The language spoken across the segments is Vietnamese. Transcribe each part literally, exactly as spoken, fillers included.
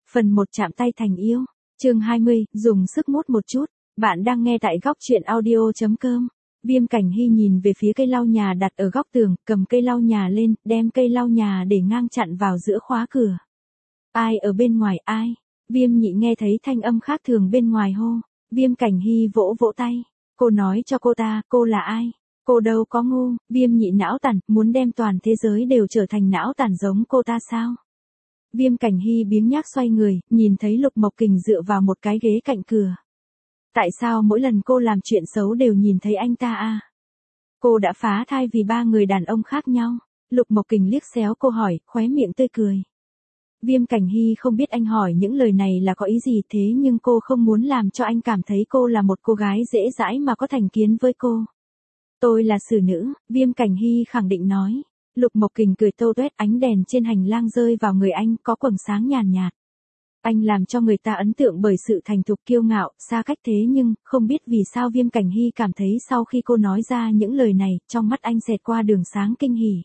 Phần một chạm tay thành yêu. Chương hai mươi, dùng sức mút một chút. Bạn đang nghe tại góc truyện audio chấm com. Viêm Cảnh Hy nhìn về phía cây lau nhà đặt ở góc tường, cầm cây lau nhà lên, đem cây lau nhà để ngang chặn vào giữa khóa cửa. Ai ở bên ngoài ai? Viêm Nhị nghe thấy thanh âm khác thường bên ngoài hô. Viêm Cảnh Hy vỗ vỗ tay. Cô nói cho cô ta, cô là ai? Cô đâu có ngu. Viêm Nhị não tàn, muốn đem toàn thế giới đều trở thành não tàn giống cô ta sao? Viêm Cảnh Hy biếng nhác xoay người, nhìn thấy Lục Mộc Kình dựa vào một cái ghế cạnh cửa. Tại sao mỗi lần cô làm chuyện xấu đều nhìn thấy anh ta à? Cô đã phá thai vì ba người đàn ông khác nhau. Lục Mộc Kình liếc xéo cô hỏi, khóe miệng tươi cười. Viêm Cảnh Hy không biết anh hỏi những lời này là có ý gì, thế nhưng cô không muốn làm cho anh cảm thấy cô là một cô gái dễ dãi mà có thành kiến với cô. Tôi là xử nữ, Viêm Cảnh Hy khẳng định nói. Lục Mộc Kình cười tô toét, ánh đèn trên hành lang rơi vào người anh, có quầng sáng nhàn nhạt, nhạt. Anh làm cho người ta ấn tượng bởi sự thành thục kiêu ngạo, xa cách, thế nhưng, không biết vì sao Viêm Cảnh Hy cảm thấy sau khi cô nói ra những lời này, trong mắt anh xẹt qua đường sáng kinh hỉ.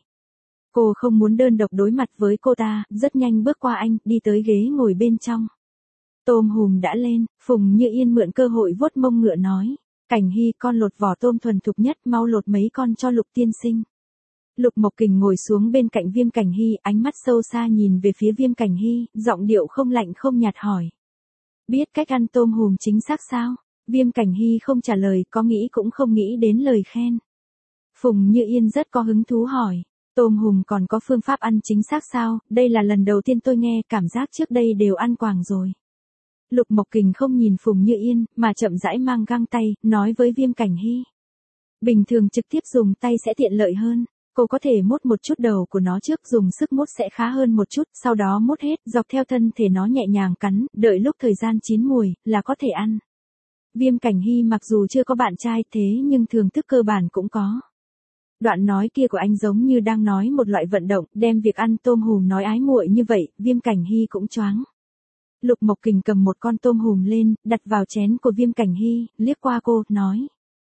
Cô không muốn đơn độc đối mặt với cô ta, rất nhanh bước qua anh, đi tới ghế ngồi bên trong. Tôm hùm đã lên, Phùng Như Yên mượn cơ hội vuốt mông ngựa nói. Cảnh Hy, con lột vỏ tôm thuần thục nhất, mau lột mấy con cho Lục tiên sinh. Lục Mộc Kình ngồi xuống bên cạnh Viêm Cảnh Hy, ánh mắt sâu xa nhìn về phía Viêm Cảnh Hy, giọng điệu không lạnh không nhạt hỏi. Biết cách ăn tôm hùm chính xác sao? Viêm Cảnh Hy không trả lời, có nghĩ cũng không nghĩ đến lời khen. Phùng Như Yên rất có hứng thú hỏi. Tôm hùm còn có phương pháp ăn chính xác sao? Đây là lần đầu tiên tôi nghe, cảm giác trước đây đều ăn quàng rồi. Lục Mộc Kình không nhìn Phùng Như Yên, mà chậm rãi mang găng tay, nói với Viêm Cảnh Hy. Bình thường trực tiếp dùng tay sẽ tiện lợi hơn. Cô có thể mút một chút đầu của nó trước, dùng sức mút sẽ khá hơn một chút, sau đó mút hết, dọc theo thân thể nó nhẹ nhàng cắn, đợi lúc thời gian chín mùi, là có thể ăn. Viêm Cảnh Hy mặc dù chưa có bạn trai thế nhưng thưởng thức cơ bản cũng có. Đoạn nói kia của anh giống như đang nói một loại vận động, đem việc ăn tôm hùm nói ái muội như vậy, Viêm Cảnh Hy cũng choáng. Lục Mộc Kình cầm một con tôm hùm lên, đặt vào chén của Viêm Cảnh Hy, liếc qua cô, nói.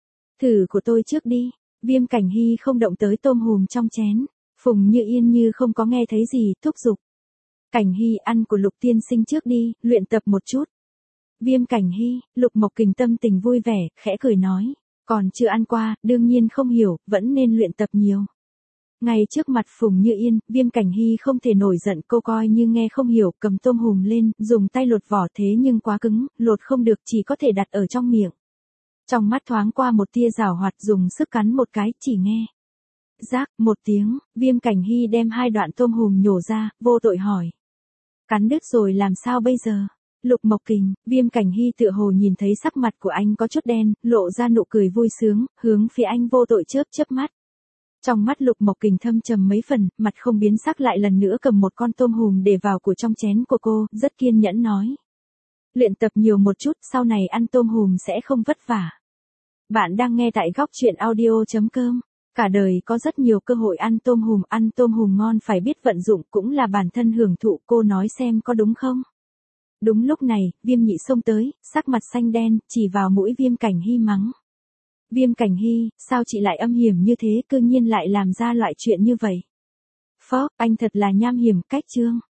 Thử của tôi trước đi. Viêm Cảnh Hy không động tới tôm hùm trong chén. Phùng Như Yên như không có nghe thấy gì, thúc giục. Cảnh Hy, ăn của Lục tiên sinh trước đi, luyện tập một chút. Viêm Cảnh Hy, Lục Mộc Kình tâm tình vui vẻ, khẽ cười nói. Còn chưa ăn qua, đương nhiên không hiểu, vẫn nên luyện tập nhiều. Ngay trước mặt Phùng Như Yên, Viêm Cảnh Hy không thể nổi giận, cô coi như nghe không hiểu, cầm tôm hùm lên, dùng tay lột vỏ, thế nhưng quá cứng, lột không được, chỉ có thể đặt ở trong miệng. Trong mắt thoáng qua một tia giảo hoạt, dùng sức cắn một cái, chỉ nghe. Rác, một tiếng, Viêm Cảnh Hy đem hai đoạn tôm hùm nhổ ra, vô tội hỏi. Cắn đứt rồi làm sao bây giờ? Lục Mộc Kình, Viêm Cảnh Hy tựa hồ nhìn thấy sắc mặt của anh có chút đen, lộ ra nụ cười vui sướng, hướng phía anh vô tội chớp chớp mắt. Trong mắt Lục Mộc Kình thâm trầm mấy phần, mặt không biến sắc, lại lần nữa cầm một con tôm hùm để vào của trong chén của cô, rất kiên nhẫn nói. Luyện tập nhiều một chút, sau này ăn tôm hùm sẽ không vất vả. Bạn đang nghe tại góc truyện audio chấm com. Cả đời có rất nhiều cơ hội ăn tôm hùm, ăn tôm hùm ngon phải biết vận dụng, cũng là bản thân hưởng thụ, cô nói xem có đúng không? Đúng lúc này, Viêm Nhị xông tới, sắc mặt xanh đen, chỉ vào mũi Viêm Cảnh Hy mắng. Viêm Cảnh Hy, sao chị lại âm hiểm như thế, cư nhiên lại làm ra loại chuyện như vậy? Phó, anh thật là nham hiểm, cách chương.